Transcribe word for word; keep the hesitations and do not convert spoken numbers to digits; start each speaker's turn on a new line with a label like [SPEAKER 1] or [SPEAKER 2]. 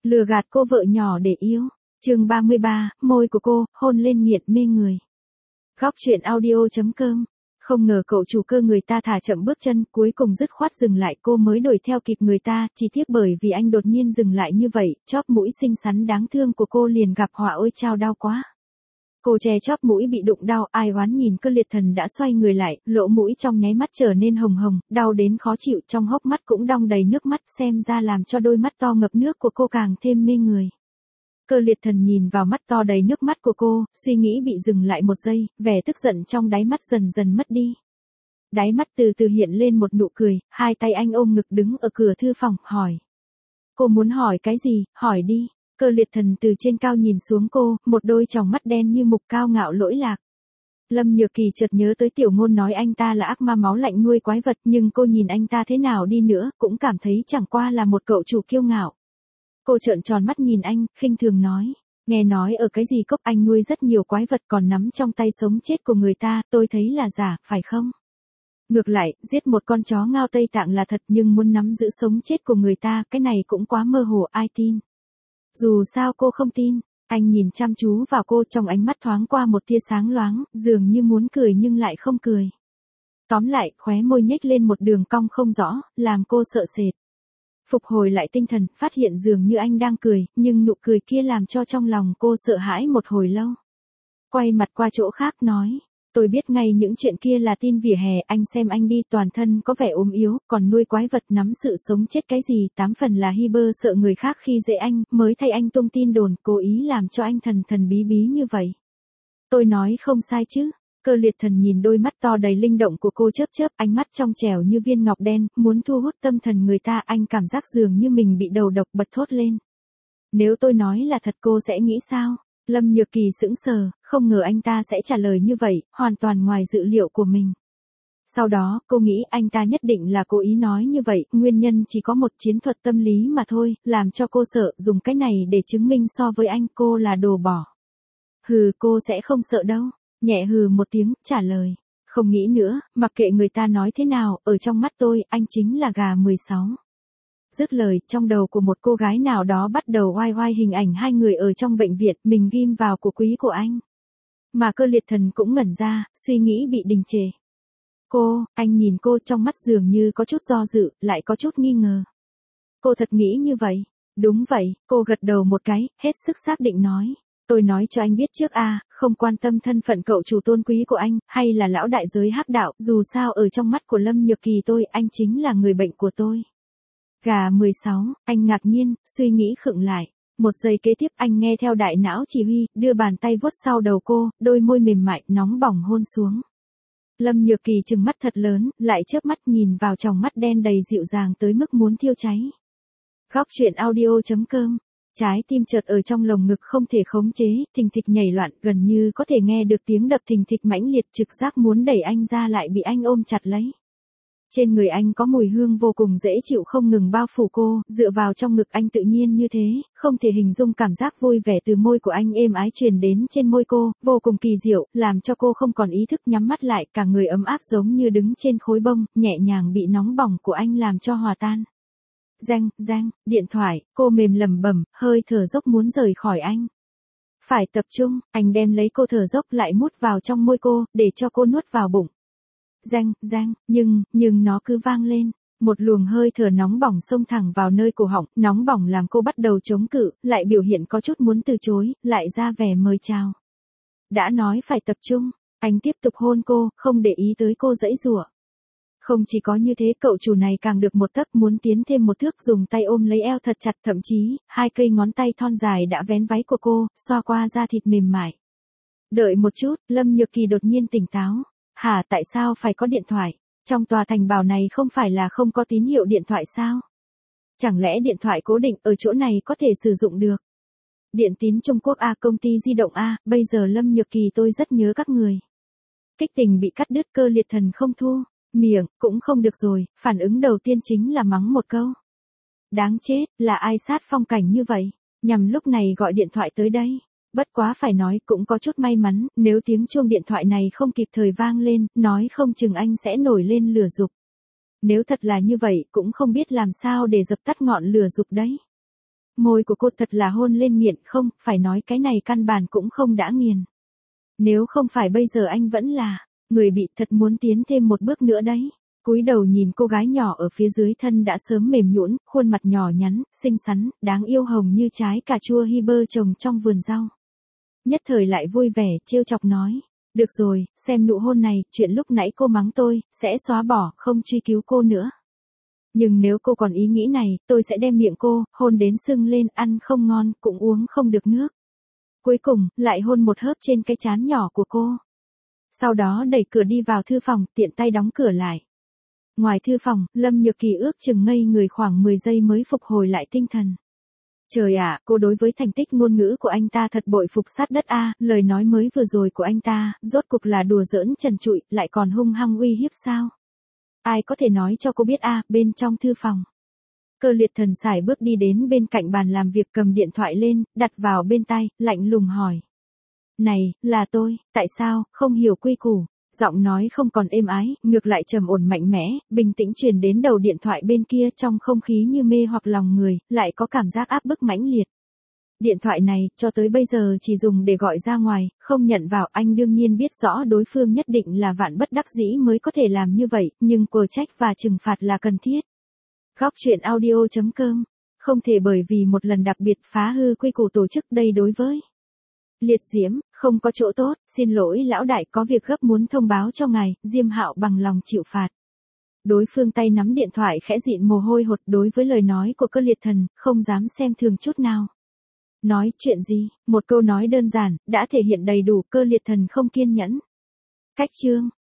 [SPEAKER 1] Lừa gạt cô vợ nhỏ để yêu. Chương ba mươi ba, môi của cô, hôn lên nghiệt mê người. Góc truyện audio chấm com. Không ngờ cậu chủ cơ người ta thả chậm bước chân, cuối cùng dứt khoát dừng lại, cô mới đuổi theo kịp người ta, chỉ tiếc bởi vì anh đột nhiên dừng lại như vậy, chóp mũi xinh xắn đáng thương của cô liền gặp họa, ôi chao đau quá. Cô che chóp mũi bị đụng đau, ai oán nhìn Cơ Liệt Thần đã xoay người lại, lỗ mũi trong nháy mắt trở nên hồng hồng, đau đến khó chịu, trong hốc mắt cũng đong đầy nước mắt, xem ra làm cho đôi mắt to ngập nước của cô càng thêm mê người. Cơ Liệt Thần nhìn vào mắt to đầy nước mắt của cô, suy nghĩ bị dừng lại một giây, vẻ tức giận trong đáy mắt dần dần mất đi. Đáy mắt từ từ hiện lên một nụ cười, hai tay anh ôm ngực đứng ở cửa thư phòng, hỏi. Cô muốn hỏi cái gì, hỏi đi. Cơ Liệt Thần từ trên cao nhìn xuống cô, một đôi tròng mắt đen như mục cao ngạo lỗi lạc. Lâm Nhược Kỳ chợt nhớ tới Tiểu Ngôn nói anh ta là ác ma máu lạnh nuôi quái vật, nhưng cô nhìn anh ta thế nào đi nữa, cũng cảm thấy chẳng qua là một cậu chủ kiêu ngạo. Cô trợn tròn mắt nhìn anh, khinh thường nói, nghe nói ở cái gì cốc anh nuôi rất nhiều quái vật còn nắm trong tay sống chết của người ta, tôi thấy là giả, phải không? Ngược lại, giết một con chó ngao Tây Tạng là thật, nhưng muốn nắm giữ sống chết của người ta, cái này cũng quá mơ hồ, ai tin? Dù sao cô không tin. Anh nhìn chăm chú vào cô, trong ánh mắt thoáng qua một tia sáng loáng, dường như muốn cười nhưng lại không cười. Tóm lại, khóe môi nhếch lên một đường cong không rõ, làm cô sợ sệt. Phục hồi lại tinh thần, phát hiện dường như anh đang cười, nhưng nụ cười kia làm cho trong lòng cô sợ hãi một hồi lâu. Quay mặt qua chỗ khác nói, tôi biết ngay những chuyện kia là tin vỉa hè, anh xem anh đi, toàn thân có vẻ ốm yếu, còn nuôi quái vật nắm sự sống chết cái gì, tám phần là hi bơ sợ người khác khi dễ anh, mới thay anh tung tin đồn, cố ý làm cho anh thần thần bí bí như vậy. Tôi nói không sai chứ? Cơ Liệt Thần nhìn đôi mắt to đầy linh động của cô chớp chớp, ánh mắt trong trẻo như viên ngọc đen, muốn thu hút tâm thần người ta, anh cảm giác dường như mình bị đầu độc, bật thốt lên. Nếu tôi nói là thật cô sẽ nghĩ sao? Lâm Nhược Kỳ sững sờ, không ngờ anh ta sẽ trả lời như vậy, hoàn toàn ngoài dự liệu của mình. Sau đó, cô nghĩ anh ta nhất định là cố ý nói như vậy, nguyên nhân chỉ có một, chiến thuật tâm lý mà thôi, làm cho cô sợ, dùng cái này để chứng minh so với anh cô là đồ bỏ. Hừ, cô sẽ không sợ đâu. Nhẹ hừ một tiếng, trả lời. Không nghĩ nữa, mặc kệ người ta nói thế nào, ở trong mắt tôi, anh chính là gà mười sáu. Dứt lời, trong đầu của một cô gái nào đó bắt đầu oai oai hình ảnh hai người ở trong bệnh viện, mình ghim vào của quý của anh. Mà Cơ Liệt Thần cũng ngẩn ra, suy nghĩ bị đình trệ. Cô, anh nhìn cô trong mắt dường như có chút do dự, lại có chút nghi ngờ. Cô thật nghĩ như vậy? Đúng vậy, cô gật đầu một cái, hết sức xác định nói. Tôi nói cho anh biết trước a, không quan tâm thân phận cậu chủ tôn quý của anh, hay là lão đại giới hắc đạo, dù sao ở trong mắt của Lâm Nhược Kỳ tôi, anh chính là người bệnh của tôi. Gà mười sáu, anh ngạc nhiên, suy nghĩ khựng lại. Một giây kế tiếp anh nghe theo đại não chỉ huy, đưa bàn tay vuốt sau đầu cô, đôi môi mềm mại, nóng bỏng hôn xuống. Lâm Nhược Kỳ trừng mắt thật lớn, lại chớp mắt nhìn vào tròng mắt đen đầy dịu dàng tới mức muốn thiêu cháy. Góc truyện audio chấm com. Trái tim chợt ở trong lồng ngực không thể khống chế, thình thịch nhảy loạn, gần như có thể nghe được tiếng đập thình thịch mãnh liệt, trực giác muốn đẩy anh ra lại bị anh ôm chặt lấy. Trên người anh có mùi hương vô cùng dễ chịu không ngừng bao phủ cô, dựa vào trong ngực anh tự nhiên như thế, không thể hình dung cảm giác vui vẻ từ môi của anh êm ái truyền đến trên môi cô, vô cùng kỳ diệu, làm cho cô không còn ý thức nhắm mắt lại, cả người ấm áp giống như đứng trên khối bông, nhẹ nhàng bị nóng bỏng của anh làm cho hòa tan. Reng, reng, điện thoại, cô mềm lẩm bẩm, hơi thở dốc muốn rời khỏi anh. Phải tập trung, anh đem lấy cô thở dốc lại mút vào trong môi cô, để cho cô nuốt vào bụng. Reng, reng, nhưng, nhưng nó cứ vang lên. Một luồng hơi thở nóng bỏng xông thẳng vào nơi cổ họng, nóng bỏng làm cô bắt đầu chống cự, lại biểu hiện có chút muốn từ chối, lại ra vẻ mời chào. Đã nói phải tập trung, anh tiếp tục hôn cô, không để ý tới cô giãy giụa. Không chỉ có như thế, cậu chủ này càng được một tấc, muốn tiến thêm một thước, dùng tay ôm lấy eo thật chặt, thậm chí, hai cây ngón tay thon dài đã vén váy của cô, xoa qua da thịt mềm mại. Đợi một chút, Lâm Nhược Kỳ đột nhiên tỉnh táo. Hả, tại sao phải có điện thoại? Trong tòa thành bảo này không phải là không có tín hiệu điện thoại sao? Chẳng lẽ điện thoại cố định ở chỗ này có thể sử dụng được? Điện tín Trung Quốc A, công ty di động A, bây giờ Lâm Nhược Kỳ tôi rất nhớ các người. Kích tình bị cắt đứt, Cơ Liệt Thần không thu miệng, cũng không được rồi, phản ứng đầu tiên chính là mắng một câu. Đáng chết, là ai sát phong cảnh như vậy, nhằm lúc này gọi điện thoại tới đây. Bất quá phải nói cũng có chút may mắn, nếu tiếng chuông điện thoại này không kịp thời vang lên, nói không chừng anh sẽ nổi lên lửa dục. Nếu thật là như vậy, cũng không biết làm sao để dập tắt ngọn lửa dục đấy. môi của cô thật là hôn lên nghiện, không, phải nói cái này căn bản cũng không đã nghiền. Nếu không phải bây giờ anh vẫn là người bị, thật muốn tiến thêm một bước nữa đấy. Cúi đầu nhìn cô gái nhỏ ở phía dưới thân đã sớm mềm nhũn, khuôn mặt nhỏ nhắn, xinh xắn, đáng yêu hồng như trái cà chua hi bơ trồng trong vườn rau. Nhất thời lại vui vẻ, trêu chọc nói. Được rồi, xem nụ hôn này, chuyện lúc nãy cô mắng tôi, sẽ xóa bỏ, không truy cứu cô nữa. Nhưng nếu cô còn ý nghĩ này, tôi sẽ đem miệng cô, hôn đến sưng lên, ăn không ngon, cũng uống không được nước. Cuối cùng, lại hôn một hớp trên cái trán nhỏ của cô. Sau đó đẩy cửa đi vào thư phòng, tiện tay đóng cửa lại. Ngoài thư phòng, Lâm Nhược Kỳ ước chừng ngây người khoảng mười giây mới phục hồi lại tinh thần. Trời ạ, cô đối với thành tích ngôn ngữ của anh ta thật bội phục sát đất a, lời nói mới vừa rồi của anh ta, rốt cục là đùa giỡn trần trụi, lại còn hung hăng uy hiếp sao? Ai có thể nói cho cô biết a, bên trong thư phòng. Cơ Liệt Thần sải bước đi đến bên cạnh bàn làm việc, cầm điện thoại lên, đặt vào bên tai, lạnh lùng hỏi. Này, là tôi, tại sao, không hiểu quy củ? Giọng nói không còn êm ái, ngược lại trầm ổn mạnh mẽ, bình tĩnh truyền đến đầu điện thoại bên kia, trong không khí như mê hoặc lòng người, lại có cảm giác áp bức mãnh liệt. Điện thoại này, cho tới bây giờ chỉ dùng để gọi ra ngoài, không nhận vào. Anh đương nhiên biết rõ đối phương nhất định là vạn bất đắc dĩ mới có thể làm như vậy, nhưng quở trách và trừng phạt là cần thiết. Góc truyện audio chấm com, không thể bởi vì một lần đặc biệt phá hư quy củ tổ chức, đây đối với Liệt Diễm, không có chỗ tốt. Xin lỗi lão đại, có việc gấp muốn thông báo cho ngài. Diêm Hạo bằng lòng chịu phạt. Đối phương tay nắm điện thoại khẽ dịn mồ hôi hột, đối với lời nói của Cơ Liệt Thần, không dám xem thường chút nào. Nói chuyện gì? Một câu nói đơn giản, đã thể hiện đầy đủ. Cơ Liệt Thần không kiên nhẫn. Cách chương,